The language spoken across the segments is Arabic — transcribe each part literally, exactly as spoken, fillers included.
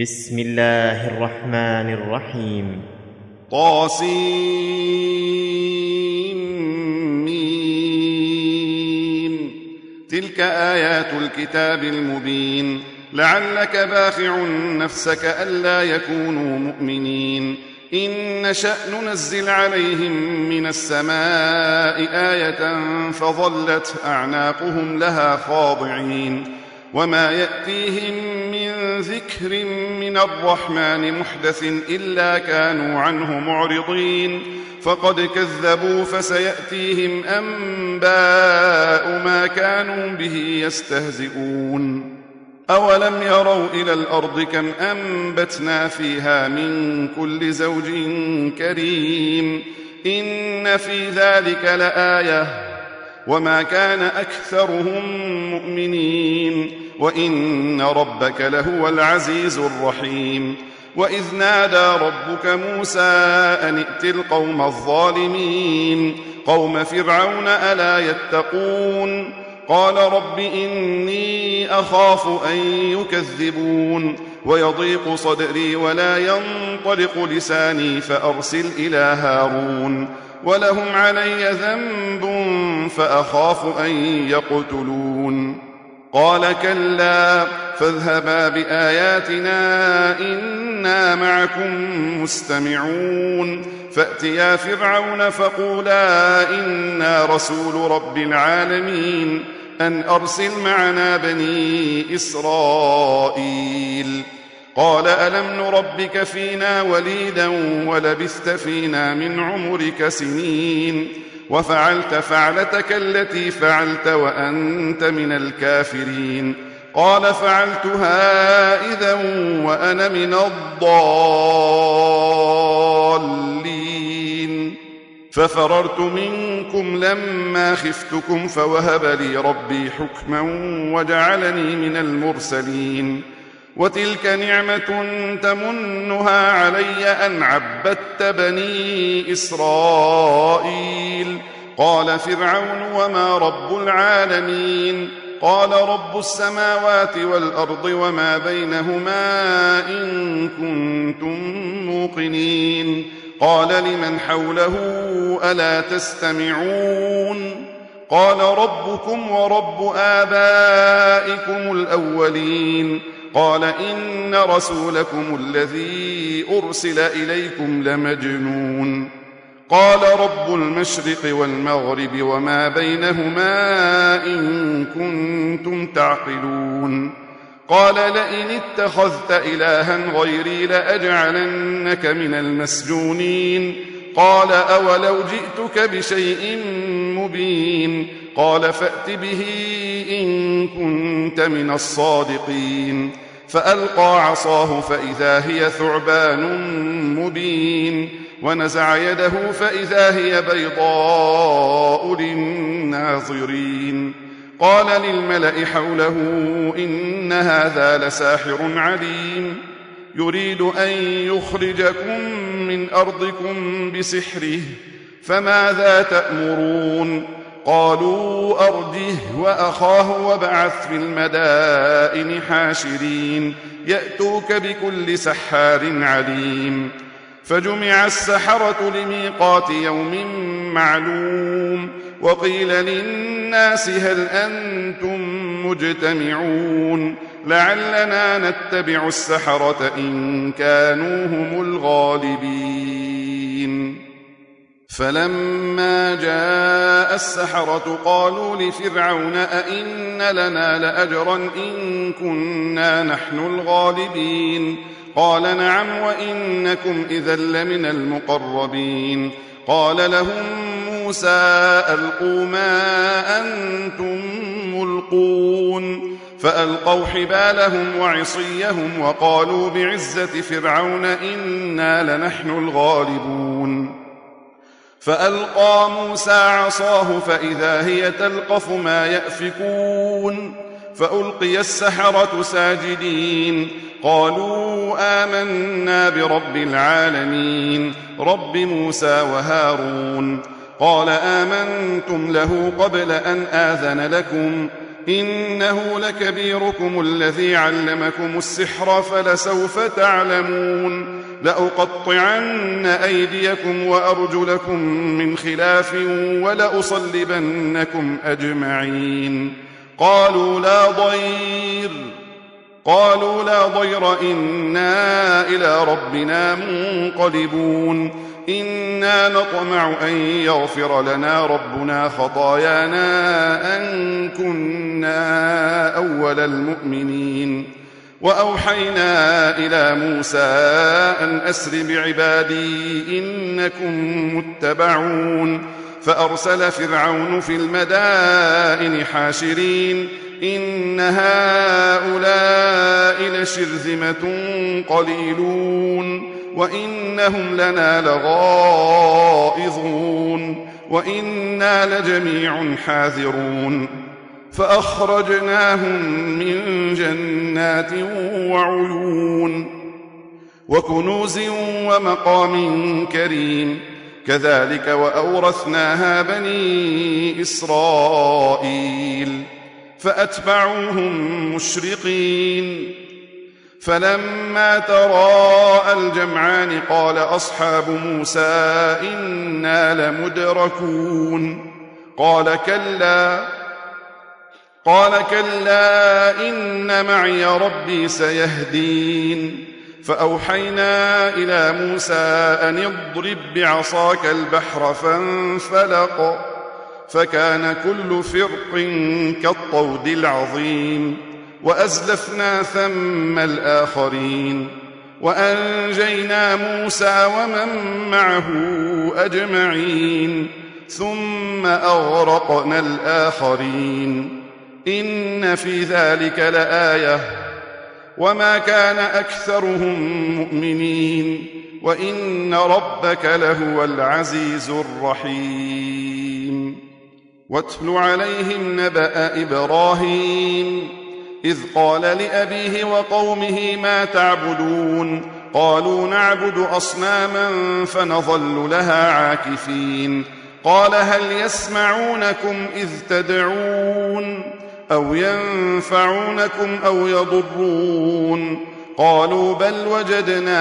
بسم الله الرحمن الرحيم. طاسيم. تلك آيات الكتاب المبين. لعلك باخع نفسك ألا يكونوا مؤمنين. إن نشأ ننزل عليهم من السماء آية فظلت أعناقهم لها خاضعين. وما يأتيهم من ذكر من الرحمن محدث إلا كانوا عنه معرضين. فقد كذبوا فسيأتيهم أنباء ما كانوا به يستهزئون. أولم يروا إلى الأرض كم أنبتنا فيها من كل زوج كريم. إن في ذلك لآية وما كان أكثرهم مؤمنين وإن ربك لهو العزيز الرحيم. وإذ نادى ربك موسى أن ائت القوم الظالمين قوم فرعون ألا يتقون. قال رب إني أخاف أن يكذبون ويضيق صدري ولا ينطلق لساني فأرسل إلى هارون ولهم علي ذنب فأخاف أن يقتلون. قال كلا فاذهبا بآياتنا إنا معكم مستمعون. فأتيا فرعون فقولا إنا رسول رب العالمين أن أرسل معنا بني إسرائيل. قال ألم نربك فينا وليدا ولبثت فينا من عمرك سنين وفعلت فعلتك التي فعلت وأنت من الكافرين. قال فعلتها إذا وأنا من الضالين. ففررت منكم لما خفتكم فوهب لي ربي حكما وجعلني من المرسلين. وتلك نعمة تمنها علي أن عبدت بني إسرائيل. قال فرعون وما رب العالمين. قال رب السماوات والأرض وما بينهما إن كنتم موقنين. قال لمن حوله ألا تستمعون. قال ربكم ورب آبائكم الأولين. قال إن رسولكم الذي أرسل إليكم لمجنون. قال رب المشرق والمغرب وما بينهما إن كنتم تعقلون. قال لئن اتخذت إلها غيري لأجعلنك من المسجونين. قال أولو جئتك بشيء مبين. قال فأت به إن كنت من الصادقين. فألقى عصاه فإذا هي ثعبان مبين ونزع يده فإذا هي بيضاء للناظرين. قال للملأ حوله إن هذا لساحر عليم يريد أن يخرجكم من أرضكم بسحره فماذا تأمرون. قالوا أرجه وأخاه وابعث في المدائن حاشرين يأتوك بكل سحار عليم. فجمع السحرة لميقات يوم معلوم. وقيل للناس هل أنتم مجتمعون لعلنا نتبع السحرة إن كانوا هم الغالبين. فلما جاء السحرة قالوا لفرعون أئن لنا لأجرا إن كنا نحن الغالبين. قال نعم وإنكم إذا لمن المقربين. قال لهم موسى ألقوا ما أنتم ملقون. فألقوا حبالهم وعصيهم وقالوا بعزة فرعون إنا لنحن الغالبون. فألقى موسى عصاه فإذا هي تلقف ما يأفكون. فألقي السحرة ساجدين قالوا آمنا برب العالمين رب موسى وهارون. قال آمنتم له قبل أن آذن لكم إنه لكبيركم الذي علمكم السحر فلسوف تعلمون لأقطعن أيديكم وأرجلكم من خلاف ولأصلبنكم أجمعين قالوا لا ضير قالوا لا ضير إنا إلى ربنا منقلبون إنا نطمع أن يغفر لنا ربنا خطايانا أن كنا أول المؤمنين وأوحينا إلى موسى أن أسر بعبادي إنكم متبعون فأرسل فرعون في المدائن حاشرين إن هؤلاء لشرذمة قليلون وإنهم لنا لغائظون وإنا لجميع حاذرون فأخرجناهم من جنات وعيون وكنوز ومقام كريم كذلك وأورثناها بني إسرائيل فأتبعوهم مشرقين فلما تراءى الجمعان قال أصحاب موسى إنا لمدركون قال كلا قال كلا إن معي ربي سيهدين فأوحينا إلى موسى أن اضرب بعصاك البحر فانفلق فكان كل فرق كالطود العظيم وأزلفنا ثم الآخرين وأنجينا موسى ومن معه أجمعين ثم أغرقنا الآخرين إن في ذلك لآية وما كان أكثرهم مؤمنين وإن ربك لهو العزيز الرحيم واتل عليهم نبأ إبراهيم إذ قال لأبيه وقومه ما تعبدون قالوا نعبد أصناما فنظل لها عاكفين قال هل يسمعونكم إذ تدعون أو ينفعونكم أو يضرون قالوا بل وجدنا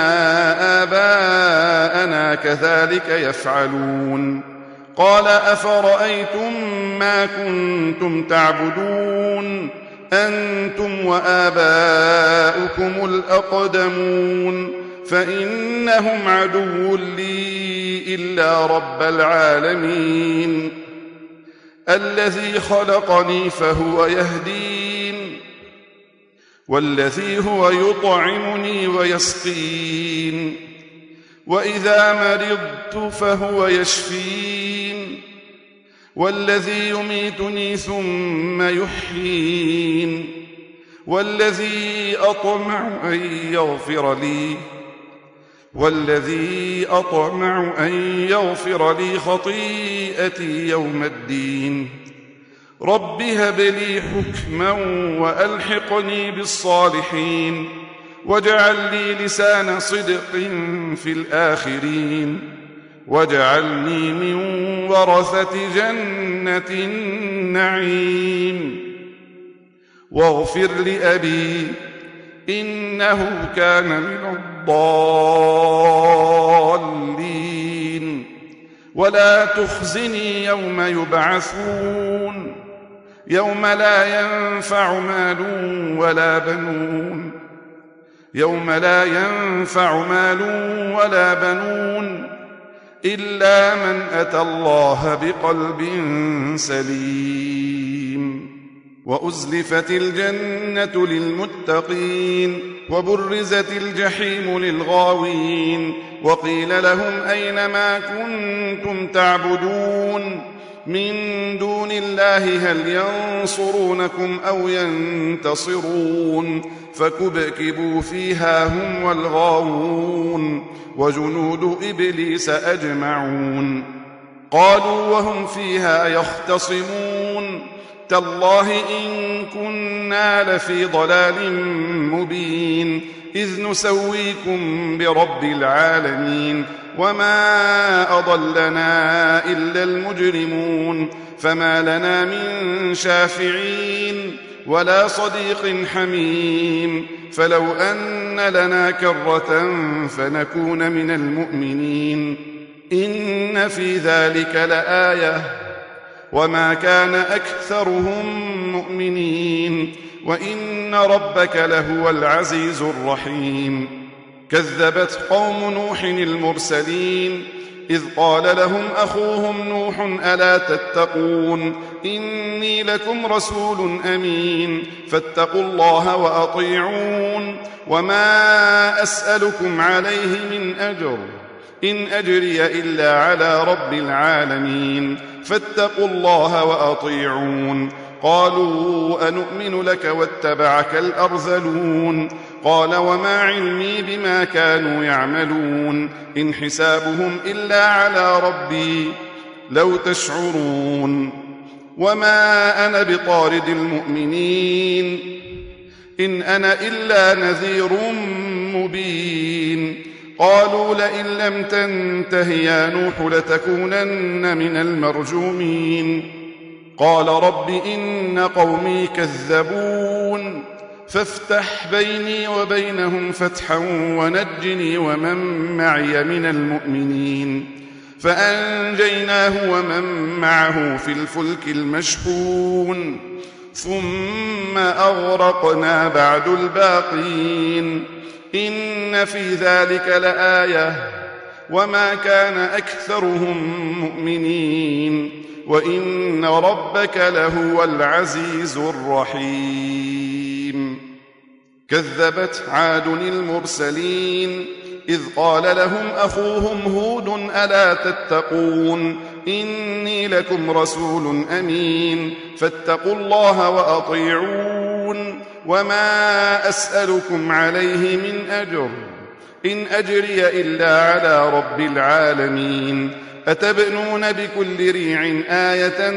آباءنا كذلك يفعلون قال أفرأيتم ما كنتم تعبدون أنتم وآباؤكم الأقدمون فإنهم عدو لي إلا رب العالمين الذي خلقني فهو يهدين والذي هو يطعمني ويسقين وإذا مرضت فهو يشفين والذي يميتني ثم يحيين والذي أطمع أن يغفر لي والذي أطمع أن يغفر لي خطيئتي يوم الدين رب هب لي حكما وألحقني بالصالحين واجعل لي لسان صدق في الآخرين واجعلني من ورثة جنة النعيم واغفر لأبي إنه كان من الضالين ولا تخزني يوم يبعثون يوم لا ينفع مال ولا بنون يوم لا ينفع مال ولا بنون إلا من أتى الله بقلب سليم وأزلفت الجنة للمتقين وبرزت الجحيم للغاوين وقيل لهم أين ما كنتم تعبدون من دون الله هل ينصرونكم أو ينتصرون فكبكبوا فيها هم والغاوون وجنود إبليس أجمعون قالوا وهم فيها يختصمون تالله إن كنا لفي ضلال مبين إذ نسويكم برب العالمين وما أضلنا إلا المجرمون فما لنا من شافعين ولا صديق حميم فلو أن لنا كرة فنكون من المؤمنين إن في ذلك لآية وما كان أكثرهم مؤمنين وإن ربك لهو العزيز الرحيم كذبت قوم نوح المرسلين إذ قال لهم أخوهم نوح ألا تتقون إني لكم رسول أمين فاتقوا الله وأطيعون وما أسألكم عليه من أجر إن أجري إلا على رب العالمين فاتقوا الله وأطيعون قالوا أنؤمن لك واتبعك الأرذلون قال وما علمي بما كانوا يعملون إن حسابهم إلا على ربي لو تشعرون وما أنا بطارد المؤمنين إن أنا إلا نذير مبين قالوا لئن لم تنته يا نوح لتكونن من المرجومين قال رب إن قومي كذبون فافتح بيني وبينهم فتحا ونجني ومن معي من المؤمنين فأنجيناه ومن معه في الفلك المشحون ثم أغرقنا بعد الباقين إن في ذلك لآية وما كان أكثرهم مؤمنين وإن ربك لهو العزيز الرحيم كذبت عاد المرسلين إذ قال لهم أخوهم هود ألا تتقون إني لكم رسول أمين فاتقوا الله وأطيعون وما أسألكم عليه من أجر إن أجري إلا على رب العالمين أتبنون بكل ريع آية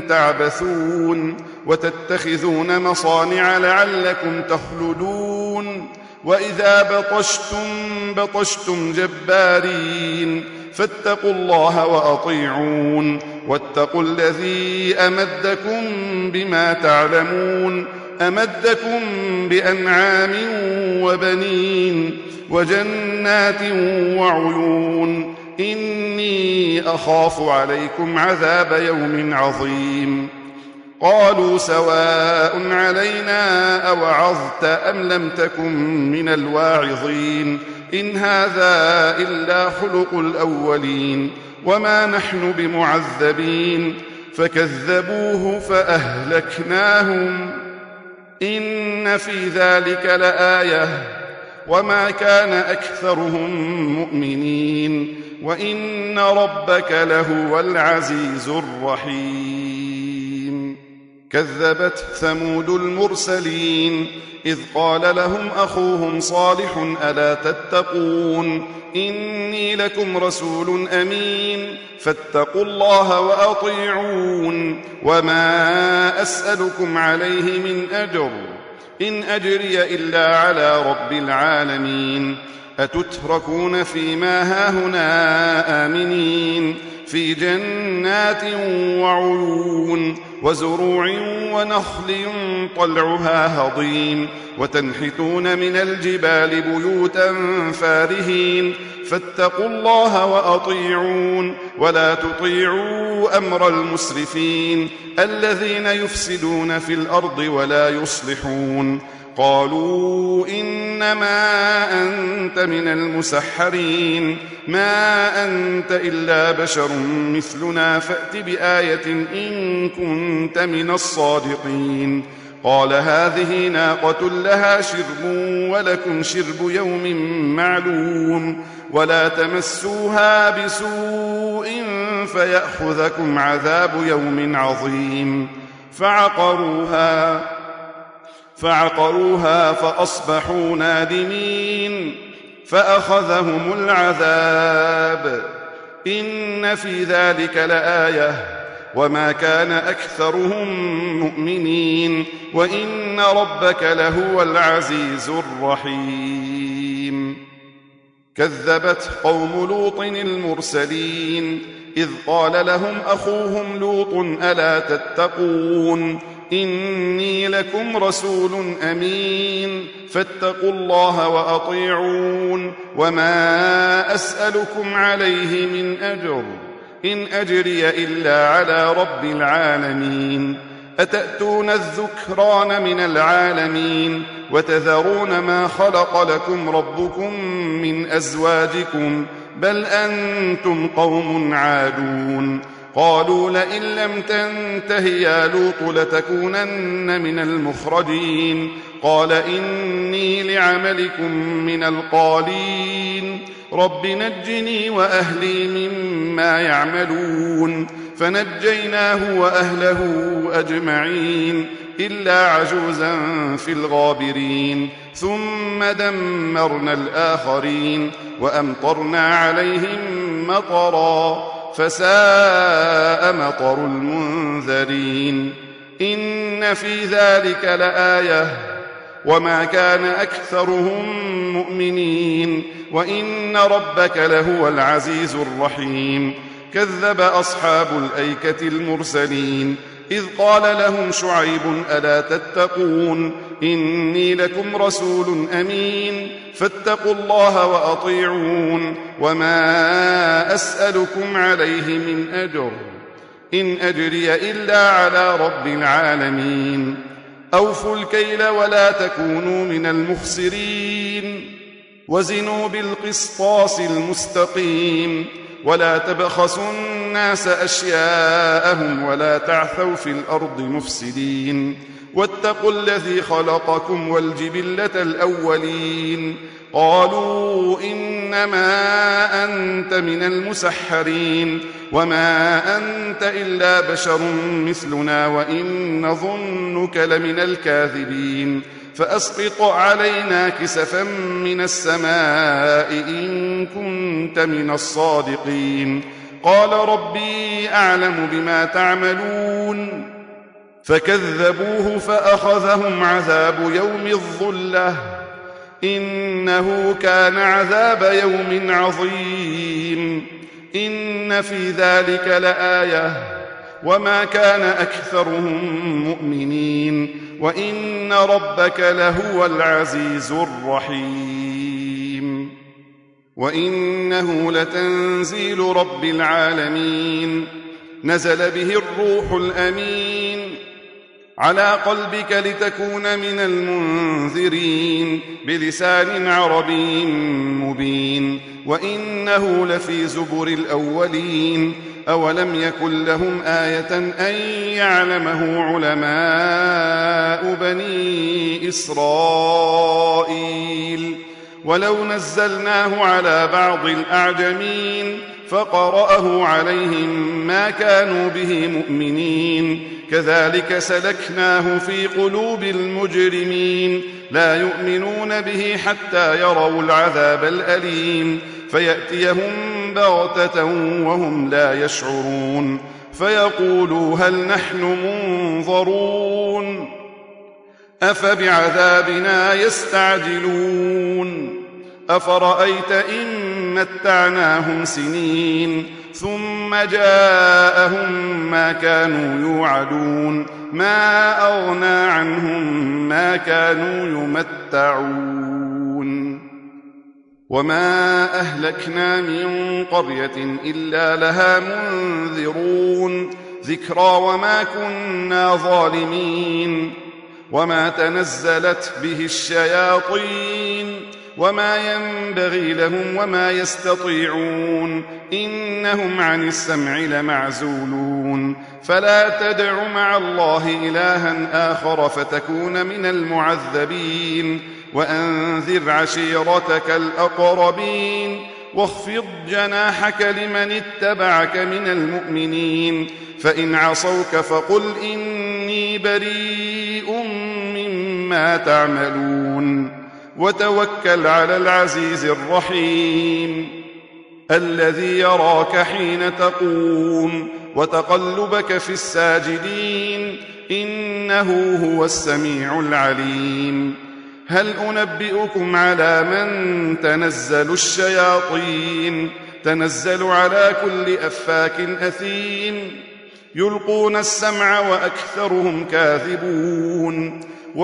تعبثون وتتخذون مصانع لعلكم تخلدون وإذا بطشتم بطشتم جبارين فاتقوا الله وأطيعون واتقوا الذي أمدكم بما تعلمون أمدكم بأنعام وبنين وجنات وعيون إني أخاف عليكم عذاب يوم عظيم قالوا سواء علينا أوعظت أم لم تكن من الواعظين إن هذا إلا خلق الأولين وما نحن بمعذبين فكذبوه فأهلكناهم إن في ذلك لآية وما كان أكثرهم مؤمنين وإن ربك لهو العزيز الرحيم كذبت ثمود المرسلين إذ قال لهم أخوهم صالح ألا تتقون إني لكم رسول أمين فاتقوا الله وأطيعون وما أسألكم عليه من أجر إن أجري إلا على رب العالمين أتتركون فيما هاهنا آمنين في جنات وعيون وزروع ونخل طلعها هضيم وتنحتون من الجبال بيوتا فارهين فاتقوا الله وأطيعون ولا تطيعوا أمر المسرفين الذين يفسدون في الأرض ولا يصلحون قالوا إنما أنت من المسحرين ما أنت إلا بشر مثلنا فأت بآية إن كنت من الصادقين قال هذه ناقة لها شرب ولكم شرب يوم معلوم ولا تمسوها بسوء فيأخذكم عذاب يوم عظيم فعقروها فعقروها فأصبحوا نادمين فأخذهم العذاب إن في ذلك لآية وما كان أكثرهم مؤمنين وإن ربك لهو العزيز الرحيم كذبت قوم لوط المرسلين إذ قال لهم أخوهم لوط ألا تتقون إني لكم رسول أمين فاتقوا الله وأطيعون وما أسألكم عليه من أجر إن أجري إلا على رب العالمين أتأتون الذكران من العالمين وتذرون ما خلق لكم ربكم من أزواجكم بل أنتم قوم عادون قالوا لئن لم تنته يا لوط لتكونن من المخرجين قال إني لعملكم من القالين رب نجني وأهلي مما يعملون فنجيناه وأهله أجمعين إلا عجوزا في الغابرين ثم دمرنا الآخرين وأمطرنا عليهم مطرا فساء مطر المنذرين إن في ذلك لآية وما كان أكثرهم مؤمنين وإن ربك لهو العزيز الرحيم كذب أصحاب الأيكة المرسلين إذ قال لهم شعيب ألا تتقون إني لكم رسول أمين فاتقوا الله وأطيعون وما أسألكم عليه من أجر إن أجري إلا على رب العالمين أوفوا الكيل ولا تكونوا من المخسرين وزنوا بالقسطاس المستقيم ولا تبخسوا الناس أشياءهم ولا تعثوا في الأرض مفسدين واتقوا الذي خلقكم والجبلة الأولين قالوا إنما أنت من المسحرين وما أنت إلا بشر مثلنا وإن نظنك لمن الكاذبين فأسقط علينا كسفا من السماء إن كنت من الصادقين قال ربي أعلم بما تعملون فكذبوه فأخذهم عذاب يوم الظلة إنه كان عذاب يوم عظيم إن في ذلك لآية وما كان أكثرهم مؤمنين وإن ربك لهو العزيز الرحيم وإنه لتنزيل رب العالمين نزل به الروح الأمين على قلبك لتكون من المنذرين بلسان عربي مبين وإنه لفي زبر الأولين أولم يكن لهم آية أن يعلمه علماء بني إسرائيل ولو نزلناه على بعض الأعجمين فقرأه عليهم ما كانوا به مؤمنين كذلك سلكناه في قلوب المجرمين لا يؤمنون به حتى يروا العذاب الأليم فيأتيهم بغتة وهم لا يشعرون فيقولوا هل نحن منظرون أفبعذابنا يستعجلون أفرأيت إن متعناهم سنين ثم جاءهم ما كانوا يوعدون ما أغنى عنهم ما كانوا يمتعون وما أهلكنا من قرية إلا لها منذرون ذكرى وما كنا ظالمين وما تنزلت به الشياطين وما ينبغي لهم وما يستطيعون إنهم عن السمع لمعزولون فلا تدع مع الله إلها آخر فتكون من المعذبين وأنذر عشيرتك الأقربين واخفض جناحك لمن اتبعك من المؤمنين فإن عصوك فقل إني بريء مما تعملون وتوكل على العزيز الرحيم الذي يراك حين تقوم وتقلبك في الساجدين إنه هو السميع العليم هل أنبئكم على من تنزل الشياطين تنزل على كل أفاك أثيم يلقون السمع وأكثرهم كاذبون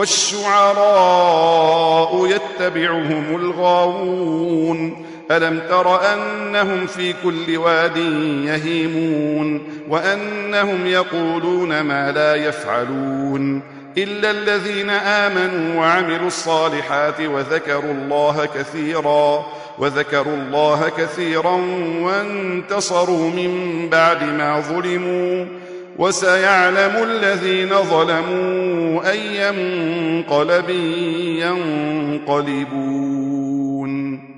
والشعراء يتبعهم الغاوون ألم تر أنهم في كل واد يهيمون وأنهم يقولون ما لا يفعلون إلا الذين آمنوا وعملوا الصالحات وذكروا الله كثيرا وذكروا الله كثيرا وانتصروا من بعد ما ظلموا وسيعلم الذين ظلموا أي منقلب ينقلبون